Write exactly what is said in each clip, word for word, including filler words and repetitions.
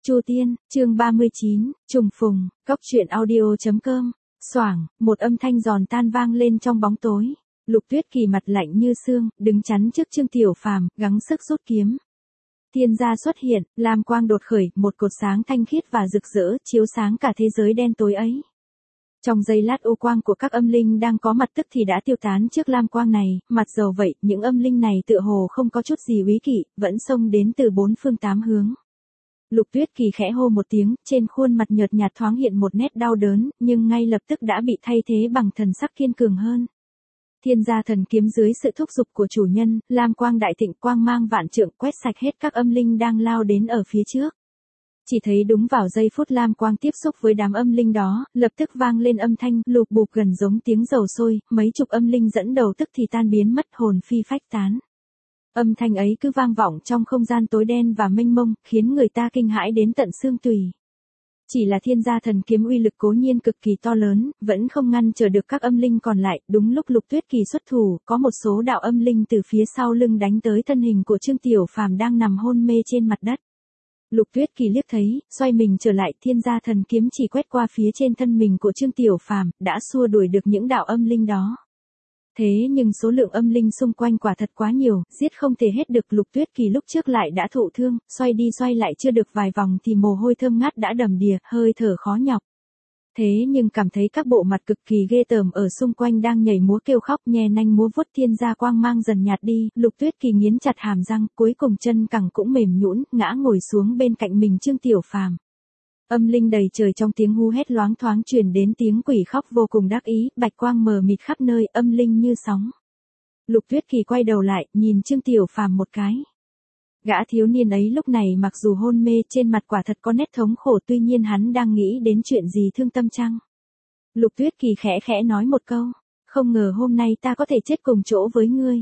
Chu Tiên, chương ba mươi chín, trùng phùng, cốc truyện audio.com, xoảng, một âm thanh giòn tan vang lên trong bóng tối. Lục Tuyết Kỳ mặt lạnh như xương, đứng chắn trước Trương Tiểu Phàm, gắng sức rút kiếm. Thiên gia xuất hiện, lam quang đột khởi, một cột sáng thanh khiết và rực rỡ, chiếu sáng cả thế giới đen tối ấy. Trong giây lát ô quang của các âm linh đang có mặt tức thì đã tiêu tán trước lam quang này, mặt dầu vậy, những âm linh này tựa hồ không có chút gì úy kỵ, vẫn xông đến từ bốn phương tám hướng. Lục Tuyết Kỳ khẽ hô một tiếng, trên khuôn mặt nhợt nhạt thoáng hiện một nét đau đớn, nhưng ngay lập tức đã bị thay thế bằng thần sắc kiên cường hơn. Thiên gia thần kiếm dưới sự thúc giục của chủ nhân, lam quang đại thịnh, quang mang vạn trượng quét sạch hết các âm linh đang lao đến ở phía trước. Chỉ thấy đúng vào giây phút lam quang tiếp xúc với đám âm linh đó, lập tức vang lên âm thanh lục bụp gần giống tiếng dầu sôi, mấy chục âm linh dẫn đầu tức thì tan biến mất, hồn phi phách tán. Âm thanh ấy cứ vang vọng trong không gian tối đen và mênh mông, khiến người ta kinh hãi đến tận xương tủy. Chỉ là thiên gia thần kiếm uy lực cố nhiên cực kỳ to lớn, vẫn không ngăn trở được các âm linh còn lại. Đúng lúc Lục Tuyết Kỳ xuất thủ, có một số đạo âm linh từ phía sau lưng đánh tới thân hình của Trương Tiểu Phàm đang nằm hôn mê trên mặt đất. Lục Tuyết Kỳ liếc thấy, xoay mình trở lại, thiên gia thần kiếm chỉ quét qua phía trên thân mình của Trương Tiểu Phàm, đã xua đuổi được những đạo âm linh đó. Thế nhưng số lượng âm linh xung quanh quả thật quá nhiều, giết không thể hết được. Lục Tuyết Kỳ lúc trước lại đã thụ thương, xoay đi xoay lại chưa được vài vòng thì mồ hôi thơm ngát đã đầm đìa, hơi thở khó nhọc. Thế nhưng cảm thấy các bộ mặt cực kỳ ghê tởm ở xung quanh đang nhảy múa kêu khóc nhe nanh múa vuốt, thiên gia quang mang dần nhạt đi, Lục Tuyết Kỳ nghiến chặt hàm răng, cuối cùng chân cẳng cũng mềm nhũn, ngã ngồi xuống bên cạnh mình Trương Tiểu Phàm. Âm linh đầy trời, trong tiếng hú hét loáng thoáng truyền đến tiếng quỷ khóc vô cùng đắc ý, bạch quang mờ mịt khắp nơi, âm linh như sóng. Lục Tuyết Kỳ quay đầu lại, nhìn Trương Tiểu Phàm một cái. Gã thiếu niên ấy lúc này mặc dù hôn mê, trên mặt quả thật có nét thống khổ, tuy nhiên hắn đang nghĩ đến chuyện gì thương tâm chăng? Lục Tuyết Kỳ khẽ khẽ nói một câu, không ngờ hôm nay ta có thể chết cùng chỗ với ngươi.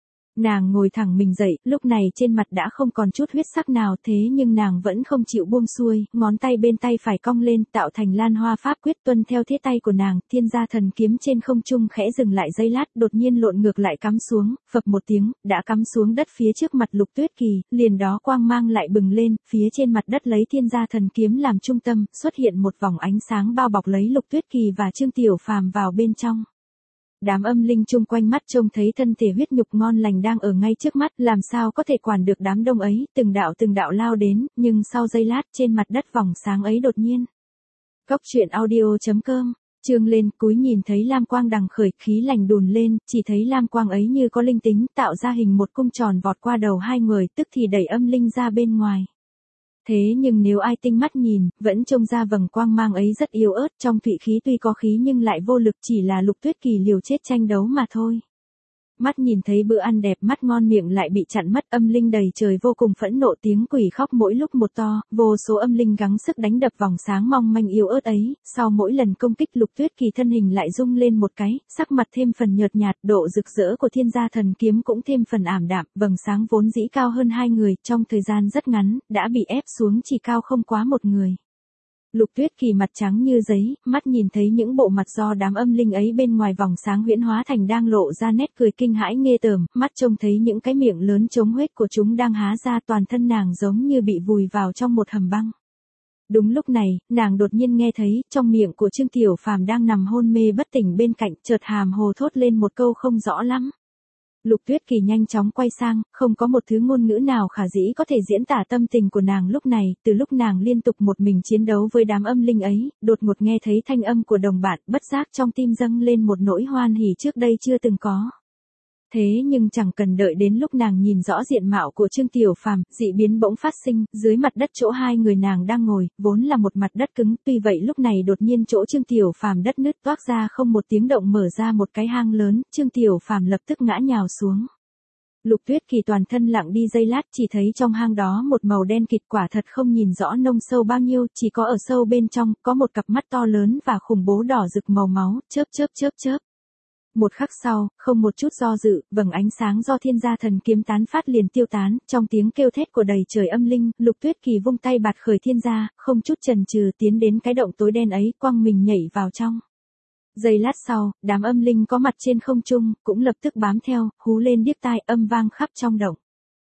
Nàng ngồi thẳng mình dậy, lúc này trên mặt đã không còn chút huyết sắc nào, thế nhưng nàng vẫn không chịu buông xuôi, ngón tay bên tay phải cong lên, tạo thành lan hoa pháp quyết, tuân theo thế tay của nàng, thiên gia thần kiếm trên không trung khẽ dừng lại giây lát, đột nhiên lộn ngược lại cắm xuống, phập một tiếng, đã cắm xuống đất phía trước mặt Lục Tuyết Kỳ, liền đó quang mang lại bừng lên, phía trên mặt đất lấy thiên gia thần kiếm làm trung tâm, xuất hiện một vòng ánh sáng bao bọc lấy Lục Tuyết Kỳ và Trương Tiểu Phàm vào bên trong. Đám âm linh chung quanh mắt trông thấy thân thể huyết nhục ngon lành đang ở ngay trước mắt, làm sao có thể quản được đám đông ấy, từng đạo từng đạo lao đến, nhưng sau giây lát trên mặt đất vòng sáng ấy đột nhiên. Cốc truyện audio.com, chương lên, cúi nhìn thấy lam quang đằng khởi, khí lành đùn lên, chỉ thấy lam quang ấy như có linh tính, tạo ra hình một cung tròn vọt qua đầu hai người, tức thì đẩy âm linh ra bên ngoài. Thế nhưng nếu ai tinh mắt nhìn, vẫn trông ra vầng quang mang ấy rất yếu ớt, trong thụy khí tuy có khí nhưng lại vô lực, chỉ là Lục Tuyết Kỳ liều chết tranh đấu mà thôi. Mắt nhìn thấy bữa ăn đẹp, mắt ngon miệng lại bị chặn mất, âm linh đầy trời vô cùng phẫn nộ, tiếng quỷ khóc mỗi lúc một to, vô số âm linh gắng sức đánh đập vòng sáng mong manh yếu ớt ấy, sau mỗi lần công kích Lục Tuyết Kỳ thân hình lại rung lên một cái, sắc mặt thêm phần nhợt nhạt, độ rực rỡ của thiên gia thần kiếm cũng thêm phần ảm đạm, vầng sáng vốn dĩ cao hơn hai người, trong thời gian rất ngắn, đã bị ép xuống chỉ cao không quá một người. Lục Tuyết Kỳ mặt trắng như giấy, mắt nhìn thấy những bộ mặt do đám âm linh ấy bên ngoài vòng sáng huyễn hóa thành đang lộ ra nét cười kinh hãi ghê tởm, mắt trông thấy những cái miệng lớn trống huyết của chúng đang há ra, toàn thân nàng giống như bị vùi vào trong một hầm băng. Đúng lúc này, nàng đột nhiên nghe thấy, trong miệng của Trương Tiểu Phàm đang nằm hôn mê bất tỉnh bên cạnh, chợt hàm hồ thốt lên một câu không rõ lắm. Lục Tuyết Kỳ nhanh chóng quay sang, không có một thứ ngôn ngữ nào khả dĩ có thể diễn tả tâm tình của nàng lúc này, từ lúc nàng liên tục một mình chiến đấu với đám âm linh ấy, đột ngột nghe thấy thanh âm của đồng bạn, bất giác trong tim dâng lên một nỗi hoan hỉ trước đây chưa từng có. Thế nhưng chẳng cần đợi đến lúc nàng nhìn rõ diện mạo của Trương Tiểu Phàm, dị biến bỗng phát sinh, dưới mặt đất chỗ hai người nàng đang ngồi, vốn là một mặt đất cứng, tuy vậy lúc này đột nhiên chỗ Trương Tiểu Phàm đất nứt toác ra không một tiếng động, mở ra một cái hang lớn, Trương Tiểu Phàm lập tức ngã nhào xuống. Lục Tuyết Kỳ toàn thân lặng đi giây lát, chỉ thấy trong hang đó một màu đen kịt, quả thật không nhìn rõ nông sâu bao nhiêu, chỉ có ở sâu bên trong, có một cặp mắt to lớn và khủng bố đỏ rực màu máu, chớp chớp chớp chớp. Một khắc sau, không một chút do dự, vầng ánh sáng do thiên gia thần kiếm tán phát liền tiêu tán, trong tiếng kêu thét của đầy trời âm linh, Lục Tuyết Kỳ vung tay bạt khởi thiên gia, không chút chần chừ tiến đến cái động tối đen ấy, quăng mình nhảy vào trong. Giây lát sau, đám âm linh có mặt trên không trung, cũng lập tức bám theo, hú lên điếc tai, âm vang khắp trong động.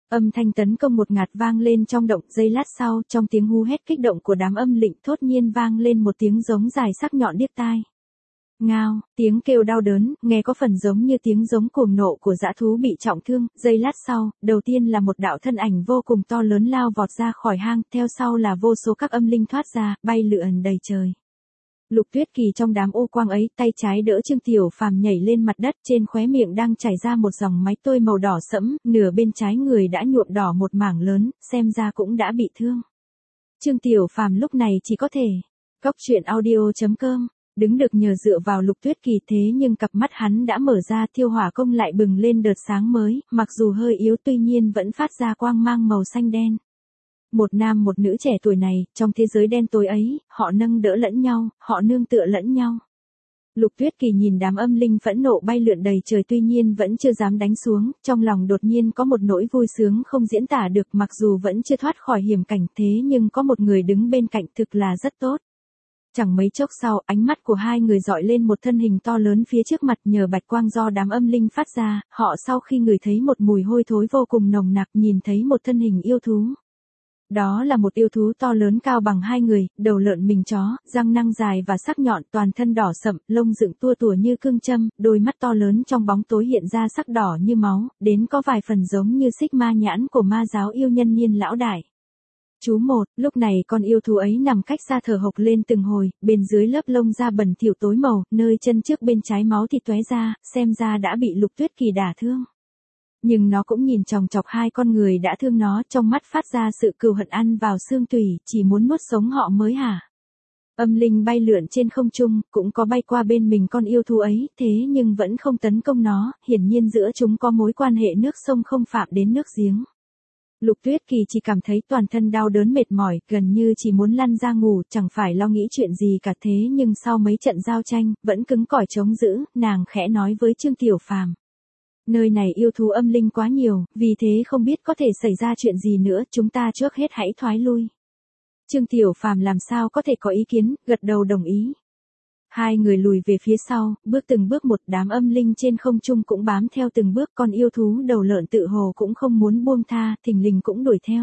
Âm thanh tấn công một ngạt vang lên trong động, giây lát sau, trong tiếng hú hét kích động của đám âm lĩnh thốt nhiên vang lên một tiếng giống dài sắc nhọn điếc tai. Ngao, tiếng kêu đau đớn, nghe có phần giống như tiếng giống cuồng nộ của dã thú bị trọng thương, giây lát sau, đầu tiên là một đạo thân ảnh vô cùng to lớn lao vọt ra khỏi hang, theo sau là vô số các âm linh thoát ra, bay lượn đầy trời. Lục Tuyết Kỳ trong đám ô quang ấy, tay trái đỡ Trương Tiểu Phàm nhảy lên mặt đất, trên khóe miệng đang chảy ra một dòng máu tươi màu đỏ sẫm, nửa bên trái người đã nhuộm đỏ một mảng lớn, xem ra cũng đã bị thương. Trương Tiểu Phàm lúc này chỉ có thể cóc truyện audio chấm com đứng được nhờ dựa vào Lục Tuyết Kỳ, thế nhưng cặp mắt hắn đã mở ra, thiêu hỏa công lại bừng lên đợt sáng mới, mặc dù hơi yếu tuy nhiên vẫn phát ra quang mang màu xanh đen. Một nam một nữ trẻ tuổi này, trong thế giới đen tối ấy, họ nâng đỡ lẫn nhau, họ nương tựa lẫn nhau. Lục Tuyết Kỳ nhìn đám âm linh phẫn nộ bay lượn đầy trời tuy nhiên vẫn chưa dám đánh xuống, trong lòng đột nhiên có một nỗi vui sướng không diễn tả được, mặc dù vẫn chưa thoát khỏi hiểm cảnh thế nhưng có một người đứng bên cạnh thực là rất tốt. Chẳng mấy chốc sau, ánh mắt của hai người dọi lên một thân hình to lớn phía trước mặt, nhờ bạch quang do đám âm linh phát ra, họ sau khi ngửi thấy một mùi hôi thối vô cùng nồng nặc, nhìn thấy một thân hình yêu thú. Đó là một yêu thú to lớn cao bằng hai người, đầu lợn mình chó, răng nanh dài và sắc nhọn, toàn thân đỏ sậm, lông dựng tua tủa như cương châm, đôi mắt to lớn trong bóng tối hiện ra sắc đỏ như máu, đến có vài phần giống như xích ma nhãn của ma giáo yêu nhân Niên lão đại. Chú một, lúc này con yêu thú ấy nằm cách xa thở hộc lên từng hồi, bên dưới lớp lông da bẩn thỉu tối màu, nơi chân trước bên trái máu thịt tóe ra, xem ra đã bị Lục Tuyết Kỳ đả thương. Nhưng nó cũng nhìn chòng chọc hai con người đã thương nó, trong mắt phát ra sự cừu hận ăn vào xương tủy, chỉ muốn nuốt sống họ mới hả. Âm linh bay lượn trên không trung, cũng có bay qua bên mình con yêu thú ấy, thế nhưng vẫn không tấn công nó, hiển nhiên giữa chúng có mối quan hệ nước sông không phạm đến nước giếng. Lục Tuyết Kỳ chỉ cảm thấy toàn thân đau đớn mệt mỏi, gần như chỉ muốn lăn ra ngủ, chẳng phải lo nghĩ chuyện gì cả, thế nhưng sau mấy trận giao tranh, vẫn cứng cỏi chống giữ, nàng khẽ nói với Trương Tiểu Phàm. Nơi này yêu thú âm linh quá nhiều, vì thế không biết có thể xảy ra chuyện gì nữa, chúng ta trước hết hãy thoái lui. Trương Tiểu Phàm làm sao có thể có ý kiến, gật đầu đồng ý. Hai người lùi về phía sau, bước từng bước một, đám âm linh trên không trung cũng bám theo từng bước, con yêu thú đầu lợn tự hồ cũng không muốn buông tha, thình lình cũng đuổi theo.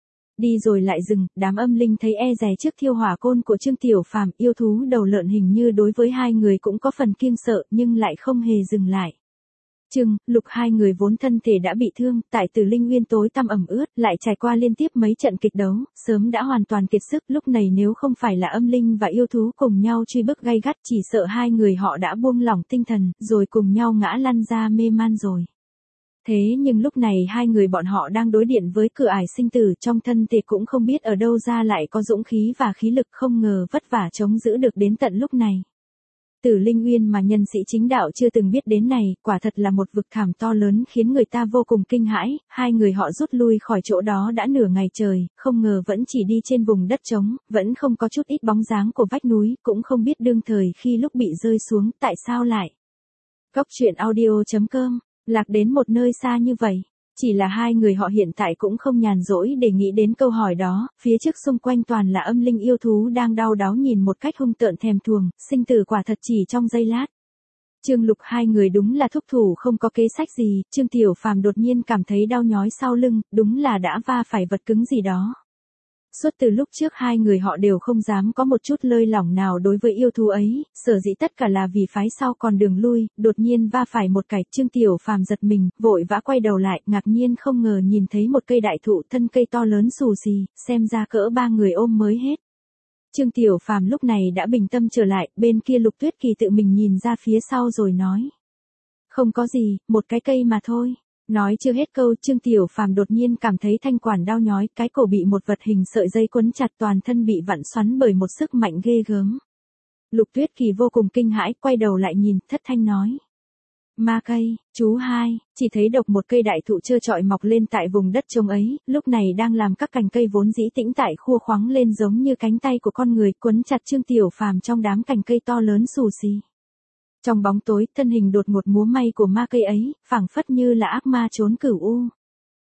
Đi rồi lại dừng, đám âm linh thấy e dè trước thiêu hỏa côn của Trương Tiểu Phàm, yêu thú đầu lợn hình như đối với hai người cũng có phần kiêng sợ nhưng lại không hề dừng lại. Trương, Lục hai người vốn thân thể đã bị thương, tại Tử Linh Nguyên tối tăm ẩm ướt, lại trải qua liên tiếp mấy trận kịch đấu, sớm đã hoàn toàn kiệt sức, lúc này nếu không phải là âm linh và yêu thú cùng nhau truy bức gay gắt, chỉ sợ hai người họ đã buông lỏng tinh thần, rồi cùng nhau ngã lăn ra mê man rồi. Thế nhưng lúc này hai người bọn họ đang đối diện với cửa ải sinh tử, trong thân thể cũng không biết ở đâu ra lại có dũng khí và khí lực, không ngờ vất vả chống giữ được đến tận lúc này. Tử Linh Uyên mà nhân sĩ chính đạo chưa từng biết đến này, quả thật là một vực thẳm to lớn khiến người ta vô cùng kinh hãi, hai người họ rút lui khỏi chỗ đó đã nửa ngày trời, không ngờ vẫn chỉ đi trên vùng đất trống, vẫn không có chút ít bóng dáng của vách núi, cũng không biết đương thời khi lúc bị rơi xuống, tại sao lại. Cóc truyện audio chấm com, lạc đến một nơi xa như vậy. Chỉ là hai người họ hiện tại cũng không nhàn rỗi để nghĩ đến câu hỏi đó, phía trước xung quanh toàn là âm linh yêu thú đang đau đáu nhìn một cách hung tợn thèm thuồng, sinh tử quả thật chỉ trong giây lát. Trương Lục hai người đúng là thúc thủ không có kế sách gì, Trương Tiểu Phàm đột nhiên cảm thấy đau nhói sau lưng, đúng là đã va phải vật cứng gì đó. Suốt từ lúc trước hai người họ đều không dám có một chút lơi lỏng nào đối với yêu thú ấy, sở dĩ tất cả là vì phái sau còn đường lui, đột nhiên va phải một cái, Trương Tiểu Phàm giật mình, vội vã quay đầu lại, ngạc nhiên không ngờ nhìn thấy một cây đại thụ, thân cây to lớn xù xì, xem ra cỡ ba người ôm mới hết. Trương Tiểu Phàm lúc này đã bình tâm trở lại, bên kia Lục Tuyết Kỳ tự mình nhìn ra phía sau rồi nói. Không có gì, một cái cây mà thôi. Nói chưa hết câu, Trương Tiểu Phàm đột nhiên cảm thấy thanh quản đau nhói, cái cổ bị một vật hình sợi dây quấn chặt, toàn thân bị vặn xoắn bởi một sức mạnh ghê gớm. Lục Tuyết Kỳ vô cùng kinh hãi, quay đầu lại nhìn, thất thanh nói. Ma cây, chú hai, chỉ thấy độc một cây đại thụ trơ trọi mọc lên tại vùng đất trống ấy, lúc này đang làm các cành cây vốn dĩ tĩnh tại khua khoắng lên giống như cánh tay của con người, quấn chặt Trương Tiểu Phàm trong đám cành cây to lớn xù xì. Trong bóng tối, thân hình đột ngột múa may của ma cây ấy, phảng phất như là ác ma trốn cửu u.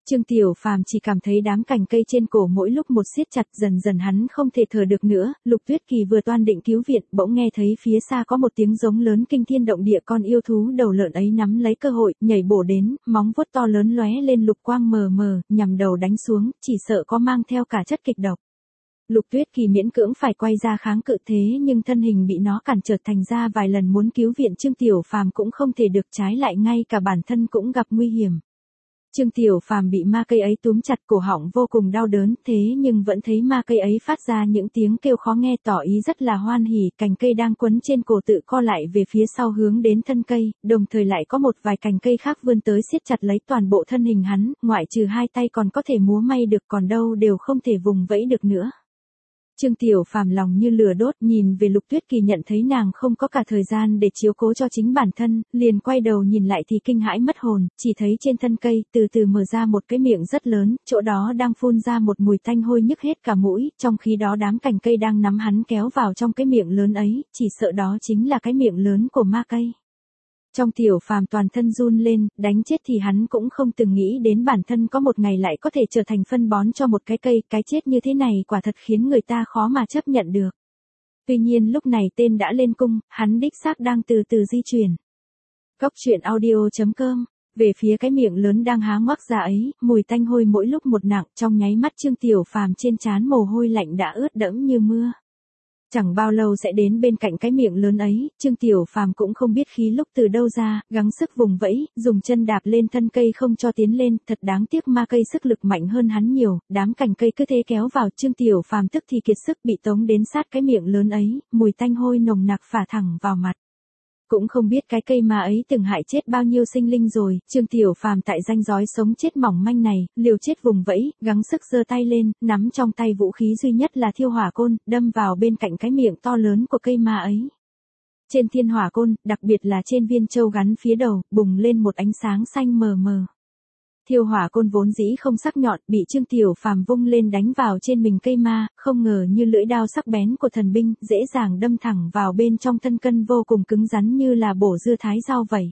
Trương Tiểu Phàm chỉ cảm thấy đám cành cây trên cổ mỗi lúc một siết chặt, dần dần hắn không thể thở được nữa. Lục Tuyết Kỳ vừa toan định cứu viện, bỗng nghe thấy phía xa có một tiếng giống lớn kinh thiên động địa, con yêu thú đầu lợn ấy nắm lấy cơ hội, nhảy bổ đến, móng vuốt to lớn lóe lên lục quang mờ mờ, nhằm đầu đánh xuống, chỉ sợ có mang theo cả chất kịch độc. Lục Tuyết Kỳ miễn cưỡng phải quay ra kháng cự thế nhưng thân hình bị nó cản trở, thành ra vài lần muốn cứu viện Trương Tiểu Phàm cũng không thể được, trái lại ngay cả bản thân cũng gặp nguy hiểm. Trương Tiểu Phàm bị ma cây ấy túm chặt, cổ họng vô cùng đau đớn, thế nhưng vẫn thấy ma cây ấy phát ra những tiếng kêu khó nghe, tỏ ý rất là hoan hỉ. Cành cây đang quấn trên cổ tự co lại về phía sau hướng đến thân cây, đồng thời lại có một vài cành cây khác vươn tới siết chặt lấy toàn bộ thân hình hắn, ngoại trừ hai tay còn có thể múa may được, còn đâu đều không thể vùng vẫy được nữa. Trương Tiểu Phàm lòng như lửa đốt, nhìn về Lục Tuyết Kỳ, nhận thấy nàng không có cả thời gian để chiếu cố cho chính bản thân, liền quay đầu nhìn lại thì kinh hãi mất hồn, chỉ thấy trên thân cây từ từ mở ra một cái miệng rất lớn, chỗ đó đang phun ra một mùi tanh hôi nhức hết cả mũi, trong khi đó đám cành cây đang nắm hắn kéo vào trong cái miệng lớn ấy, chỉ sợ đó chính là cái miệng lớn của ma cây. Trong Tiểu Phàm toàn thân run lên, đánh chết thì hắn cũng không từng nghĩ đến bản thân có một ngày lại có thể trở thành phân bón cho một cái cây, cái chết như thế này quả thật khiến người ta khó mà chấp nhận được. Tuy nhiên lúc này tên đã lên cung, hắn đích xác đang từ từ di chuyển. Góc truyện audio chấm com, về phía cái miệng lớn đang há ngoác ra ấy, mùi tanh hôi mỗi lúc một nặng, trong nháy mắt Trương Tiểu Phàm trên trán mồ hôi lạnh đã ướt đẫm như mưa. Chẳng bao lâu sẽ đến bên cạnh cái miệng lớn ấy, Trương Tiểu Phàm cũng không biết khí lúc từ đâu ra, gắng sức vùng vẫy, dùng chân đạp lên thân cây không cho tiến lên, thật đáng tiếc ma cây sức lực mạnh hơn hắn nhiều, đám cành cây cứ thế kéo vào, Trương Tiểu Phàm tức thì kiệt sức bị tống đến sát cái miệng lớn ấy, mùi tanh hôi nồng nặc phả thẳng vào mặt. Cũng không biết cái cây ma ấy từng hại chết bao nhiêu sinh linh rồi, Trương Tiểu Phàm tại ranh rói sống chết mỏng manh này, liều chết vùng vẫy, gắng sức giơ tay lên, nắm trong tay vũ khí duy nhất là thiêu hỏa côn, đâm vào bên cạnh cái miệng to lớn của cây ma ấy. Trên thiên hỏa côn, đặc biệt là trên viên châu gắn phía đầu, bùng lên một ánh sáng xanh mờ mờ. Thiêu hỏa côn vốn dĩ không sắc nhọn, bị Trương Tiểu Phàm vung lên đánh vào trên mình cây ma, không ngờ như lưỡi đao sắc bén của thần binh, dễ dàng đâm thẳng vào bên trong thân cân vô cùng cứng rắn như là bổ dưa thái rau vậy.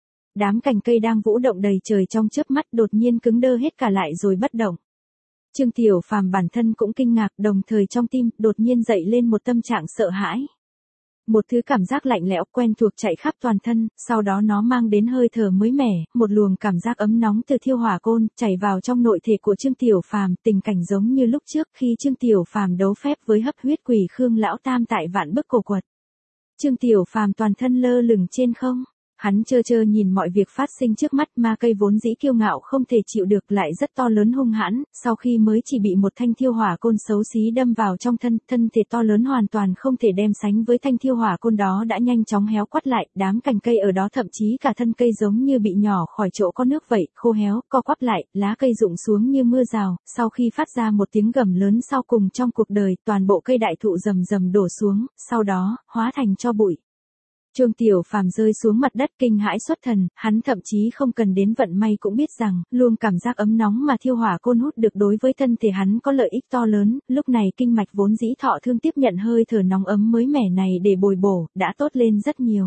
Đám cành cây đang vũ động đầy trời trong chớp mắt đột nhiên cứng đơ hết cả lại rồi bất động. Trương Tiểu Phàm bản thân cũng kinh ngạc, đồng thời trong tim đột nhiên dậy lên một tâm trạng sợ hãi. Một thứ cảm giác lạnh lẽo quen thuộc chạy khắp toàn thân, sau đó nó mang đến hơi thở mới mẻ, một luồng cảm giác ấm nóng từ thiêu hỏa côn chảy vào trong nội thể của Trương Tiểu Phàm, tình cảnh giống như lúc trước khi Trương Tiểu Phàm đấu phép với hấp huyết quỷ Khương Lão Tam tại Vạn Bức Cổ Quật. Trương Tiểu Phàm toàn thân lơ lửng trên không. Hắn trơ trơ nhìn mọi việc phát sinh trước mắt, ma cây vốn dĩ kiêu ngạo không thể chịu được lại rất to lớn hung hãn, sau khi mới chỉ bị một thanh thiêu hỏa côn xấu xí đâm vào trong thân, thân thể to lớn hoàn toàn không thể đem sánh với thanh thiêu hỏa côn đó đã nhanh chóng héo quắt lại, đám cành cây ở đó thậm chí cả thân cây giống như bị nhỏ khỏi chỗ có nước vậy, khô héo, co quắp lại, lá cây rụng xuống như mưa rào, sau khi phát ra một tiếng gầm lớn sau cùng trong cuộc đời, toàn bộ cây đại thụ rầm rầm đổ xuống, sau đó, hóa thành tro bụi. Trương Tiểu Phàm rơi xuống mặt đất kinh hãi xuất thần, hắn thậm chí không cần đến vận may cũng biết rằng, luồng cảm giác ấm nóng mà thiêu hỏa côn hút được đối với thân thể hắn có lợi ích to lớn, lúc này kinh mạch vốn dĩ thọ thương tiếp nhận hơi thở nóng ấm mới mẻ này để bồi bổ, đã tốt lên rất nhiều.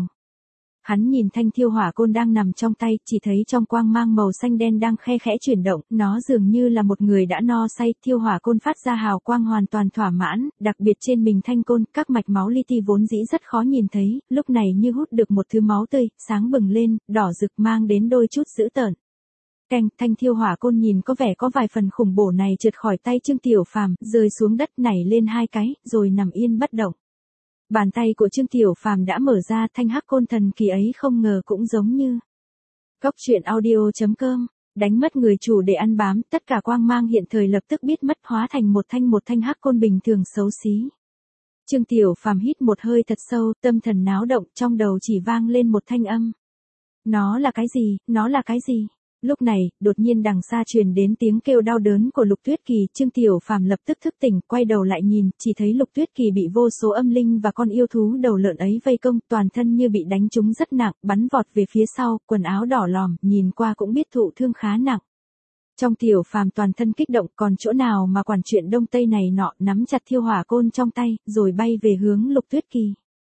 Hắn nhìn thanh thiêu hỏa côn đang nằm trong tay, chỉ thấy trong quang mang màu xanh đen đang khe khẽ chuyển động, nó dường như là một người đã no say, thiêu hỏa côn phát ra hào quang hoàn toàn thỏa mãn, đặc biệt trên mình thanh côn, các mạch máu li ti vốn dĩ rất khó nhìn thấy, lúc này như hút được một thứ máu tươi, sáng bừng lên, đỏ rực mang đến đôi chút dữ tợn. Canh, thanh thiêu hỏa côn nhìn có vẻ có vài phần khủng bổ này trượt khỏi tay Trương Tiểu Phàm, rơi xuống đất nảy lên hai cái, rồi nằm yên bất động. Bàn tay của Trương Tiểu Phàm đã mở ra, thanh hắc côn thần kỳ ấy không ngờ cũng giống như. Góc truyện audio chấm com, đánh mất người chủ để ăn bám, tất cả quang mang hiện thời lập tức biết mất, hóa thành một thanh một thanh hắc côn bình thường xấu xí. Trương Tiểu Phàm hít một hơi thật sâu, tâm thần náo động, trong đầu chỉ vang lên một thanh âm. Nó là cái gì, nó là cái gì? Lúc này, đột nhiên đằng xa truyền đến tiếng kêu đau đớn của Lục Tuyết Kỳ, Trương Tiểu Phàm lập tức thức tỉnh, quay đầu lại nhìn, chỉ thấy Lục Tuyết Kỳ bị vô số âm linh và con yêu thú đầu lợn ấy vây công, toàn thân như bị đánh trúng rất nặng, bắn vọt về phía sau, quần áo đỏ lòm, nhìn qua cũng biết thụ thương khá nặng. Trong Tiểu Phàm toàn thân kích động, còn chỗ nào mà quản chuyện đông tây này nọ, nắm chặt thiêu hỏa côn trong tay, rồi bay về hướng Lục Tuyết Kỳ.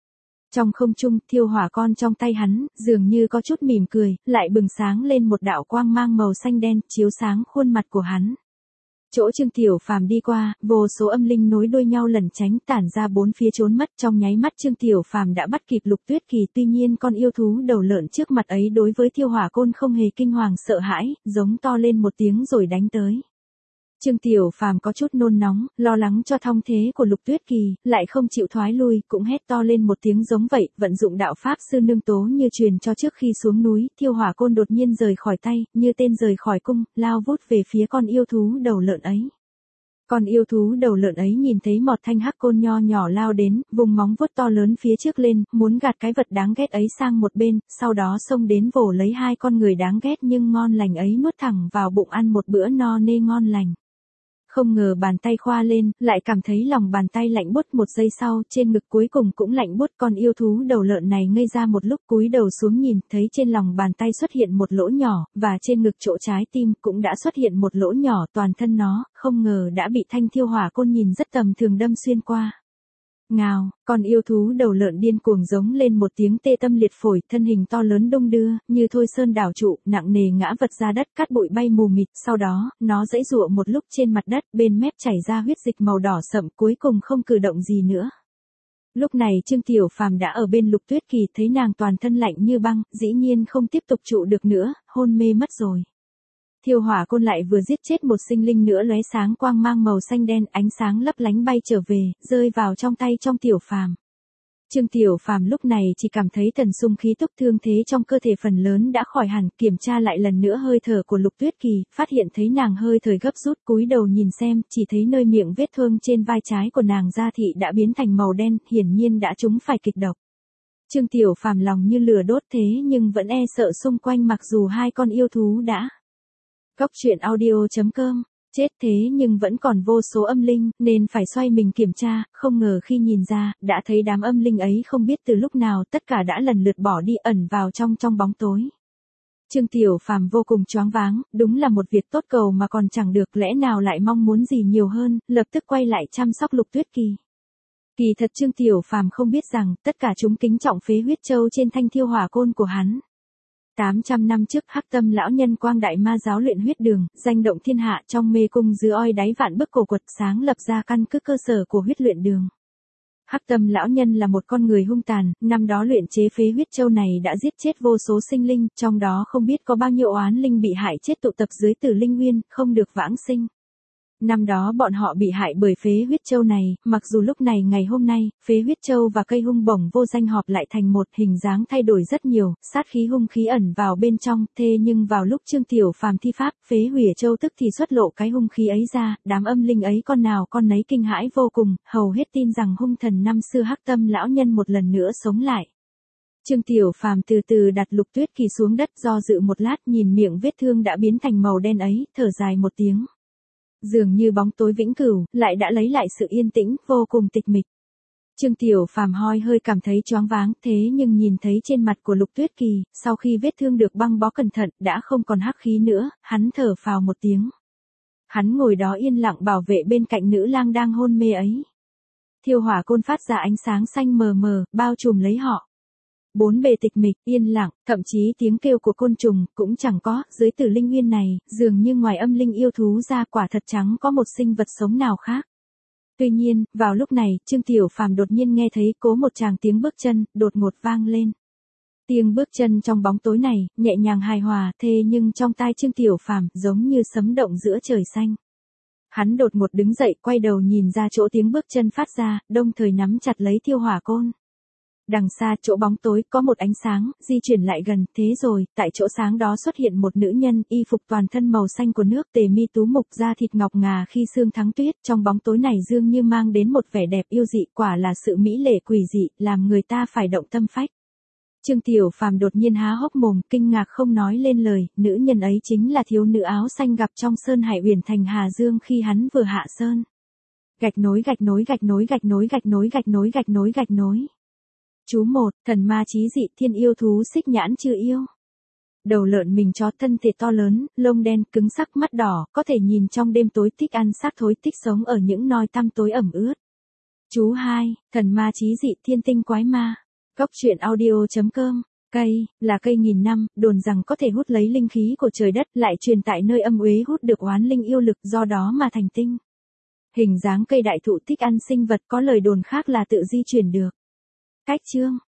Trong không trung, thiêu hỏa con trong tay hắn, dường như có chút mỉm cười, lại bừng sáng lên một đạo quang mang màu xanh đen, chiếu sáng khuôn mặt của hắn. Chỗ Trương Tiểu Phàm đi qua, vô số âm linh nối đuôi nhau lẩn tránh tản ra bốn phía trốn mất, trong nháy mắt Trương Tiểu Phàm đã bắt kịp Lục Tuyết Kỳ, tuy nhiên con yêu thú đầu lợn trước mặt ấy đối với thiêu hỏa côn không hề kinh hoàng sợ hãi, giống to lên một tiếng rồi đánh tới. Trương Tiểu Phàm có chút nôn nóng, lo lắng cho thong thế của Lục Tuyết Kỳ, lại không chịu thoái lui, cũng hét to lên một tiếng giống vậy, vận dụng đạo pháp sư nương tố như truyền cho trước khi xuống núi, thiêu hỏa côn đột nhiên rời khỏi tay, như tên rời khỏi cung, lao vút về phía con yêu thú đầu lợn ấy. Con yêu thú đầu lợn ấy nhìn thấy một thanh hắc côn nho nhỏ lao đến, vùng móng vuốt to lớn phía trước lên, muốn gạt cái vật đáng ghét ấy sang một bên, sau đó xông đến vồ lấy hai con người đáng ghét nhưng ngon lành ấy nuốt thẳng vào bụng ăn một bữa no nê ngon lành. Không ngờ bàn tay khoa lên, lại cảm thấy lòng bàn tay lạnh buốt, một giây sau, trên ngực cuối cùng cũng lạnh buốt. Con yêu thú đầu lợn này ngây ra một lúc, cúi đầu xuống nhìn, thấy trên lòng bàn tay xuất hiện một lỗ nhỏ, và trên ngực chỗ trái tim cũng đã xuất hiện một lỗ nhỏ, toàn thân nó, không ngờ đã bị thanh thiêu hỏa côn nhìn rất tầm thường đâm xuyên qua. Ngào, con yêu thú đầu lợn điên cuồng giống lên một tiếng tê tâm liệt phổi, thân hình to lớn đung đưa, như thôi sơn đảo trụ, nặng nề ngã vật ra đất, cát bụi bay mù mịt, sau đó, nó giãy giụa một lúc trên mặt đất, bên mép chảy ra huyết dịch màu đỏ sậm, cuối cùng không cử động gì nữa. Lúc này Trương Tiểu Phàm đã ở bên Lục Tuyết Kỳ, thấy nàng toàn thân lạnh như băng, dĩ nhiên không tiếp tục trụ được nữa, hôn mê mất rồi. Thiêu hỏa côn lại vừa giết chết một sinh linh nữa, lóe sáng quang mang màu xanh đen, ánh sáng lấp lánh bay trở về, rơi vào trong tay trong Tiểu Phàm. Trương Tiểu Phàm lúc này chỉ cảm thấy thần sung khí túc, thương thế trong cơ thể phần lớn đã khỏi hẳn, kiểm tra lại lần nữa hơi thở của Lục Tuyết Kỳ, phát hiện thấy nàng hơi thở gấp rút, cúi đầu nhìn xem, chỉ thấy nơi miệng vết thương trên vai trái của nàng da thị đã biến thành màu đen, hiển nhiên đã trúng phải kịch độc. Trương Tiểu Phàm lòng như lửa đốt thế nhưng vẫn e sợ xung quanh, mặc dù hai con yêu thú đã Góc truyện audio chấm com, chết thế nhưng vẫn còn vô số âm linh, nên phải xoay mình kiểm tra, không ngờ khi nhìn ra, đã thấy đám âm linh ấy không biết từ lúc nào, tất cả đã lần lượt bỏ đi, ẩn vào trong trong bóng tối. Trương Tiểu Phàm vô cùng choáng váng, đúng là một việc tốt cầu mà còn chẳng được, lẽ nào lại mong muốn gì nhiều hơn, lập tức quay lại chăm sóc Lục Tuyết Kỳ. Kỳ thật Trương Tiểu Phàm không biết rằng, tất cả chúng kính trọng phế huyết châu trên thanh thiêu hỏa côn của hắn. tám trăm năm trước, Hắc Tâm lão nhân Quang Đại Ma giáo luyện huyết đường, danh động thiên hạ, trong mê cung dưới oi đáy vạn bức cổ quật, sáng lập ra căn cứ cơ sở của huyết luyện đường. Hắc Tâm lão nhân là một con người hung tàn, năm đó luyện chế phế huyết châu này đã giết chết vô số sinh linh, trong đó không biết có bao nhiêu oán linh bị hại chết tụ tập dưới Tử Linh Nguyên, không được vãng sinh. Năm đó bọn họ bị hại bởi phế huyết châu này, mặc dù lúc này ngày hôm nay, phế huyết châu và cây hung bổng vô danh họp lại thành một, hình dáng thay đổi rất nhiều, sát khí hung khí ẩn vào bên trong, thế nhưng vào lúc Trương Tiểu Phàm thi pháp, phế hủy châu tức thì xuất lộ cái hung khí ấy ra, đám âm linh ấy con nào con nấy kinh hãi vô cùng, hầu hết tin rằng hung thần năm xưa Hắc Tâm lão nhân một lần nữa sống lại. Trương Tiểu Phàm từ từ đặt Lục Tuyết Kỳ xuống đất, do dự một lát, nhìn miệng vết thương đã biến thành màu đen ấy, thở dài một tiếng. Dường như bóng tối vĩnh cửu, lại đã lấy lại sự yên tĩnh, vô cùng tịch mịch. Trương Tiểu Phàm hoi hơi cảm thấy choáng váng, thế nhưng nhìn thấy trên mặt của Lục Tuyết Kỳ, sau khi vết thương được băng bó cẩn thận, đã không còn hắc khí nữa, hắn thở phào một tiếng. Hắn ngồi đó yên lặng bảo vệ bên cạnh nữ lang đang hôn mê ấy. Thiêu hỏa côn phát ra ánh sáng xanh mờ mờ, bao trùm lấy họ. Bốn bề tịch mịch, yên lặng, thậm chí tiếng kêu của côn trùng cũng chẳng có, dưới Tử Linh Nguyên này, dường như ngoài âm linh yêu thú ra, quả thật chẳng có một sinh vật sống nào khác. Tuy nhiên, vào lúc này, Trương Tiểu Phàm đột nhiên nghe thấy cố một tràng tiếng bước chân, đột ngột vang lên. Tiếng bước chân trong bóng tối này, nhẹ nhàng hài hòa, thế nhưng trong tai Trương Tiểu Phàm, giống như sấm động giữa trời xanh. Hắn đột ngột đứng dậy, quay đầu nhìn ra chỗ tiếng bước chân phát ra, đồng thời nắm chặt lấy thiêu hỏa côn. Đằng xa chỗ bóng tối có một ánh sáng, di chuyển lại gần, thế rồi, tại chỗ sáng đó xuất hiện một nữ nhân, y phục toàn thân màu xanh của nước, tề mi tú mục, da thịt ngọc ngà khi sương thắng tuyết, trong bóng tối này dường như mang đến một vẻ đẹp yêu dị, quả là sự mỹ lệ quỷ dị, làm người ta phải động tâm phách. Trương Tiểu Phàm đột nhiên há hốc mồm, kinh ngạc không nói lên lời, nữ nhân ấy chính là thiếu nữ áo xanh gặp trong Sơn Hải Uyển Thành Hà Dương khi hắn vừa hạ sơn. Gạch nối gạch nối gạch nối gạch nối gạch nối gạch nối gạch nối gạch nối. Chú một, thần ma chí dị, thiên yêu thú xích nhãn chưa yêu. Đầu lợn mình chó, thân thể to lớn, lông đen, cứng sắc, mắt đỏ, có thể nhìn trong đêm tối, thích ăn xác thối, thích sống ở những noi tăm tối ẩm ướt. Chú hai, thần ma chí dị, thiên tinh quái ma. Cốc truyện audio chấm com. Cây, là cây nghìn năm, đồn rằng có thể hút lấy linh khí của trời đất, lại truyền tại nơi âm uế hút được oán linh yêu lực, do đó mà thành tinh. Hình dáng cây đại thụ thích ăn sinh vật, có lời đồn khác là tự di chuyển được. Cách chương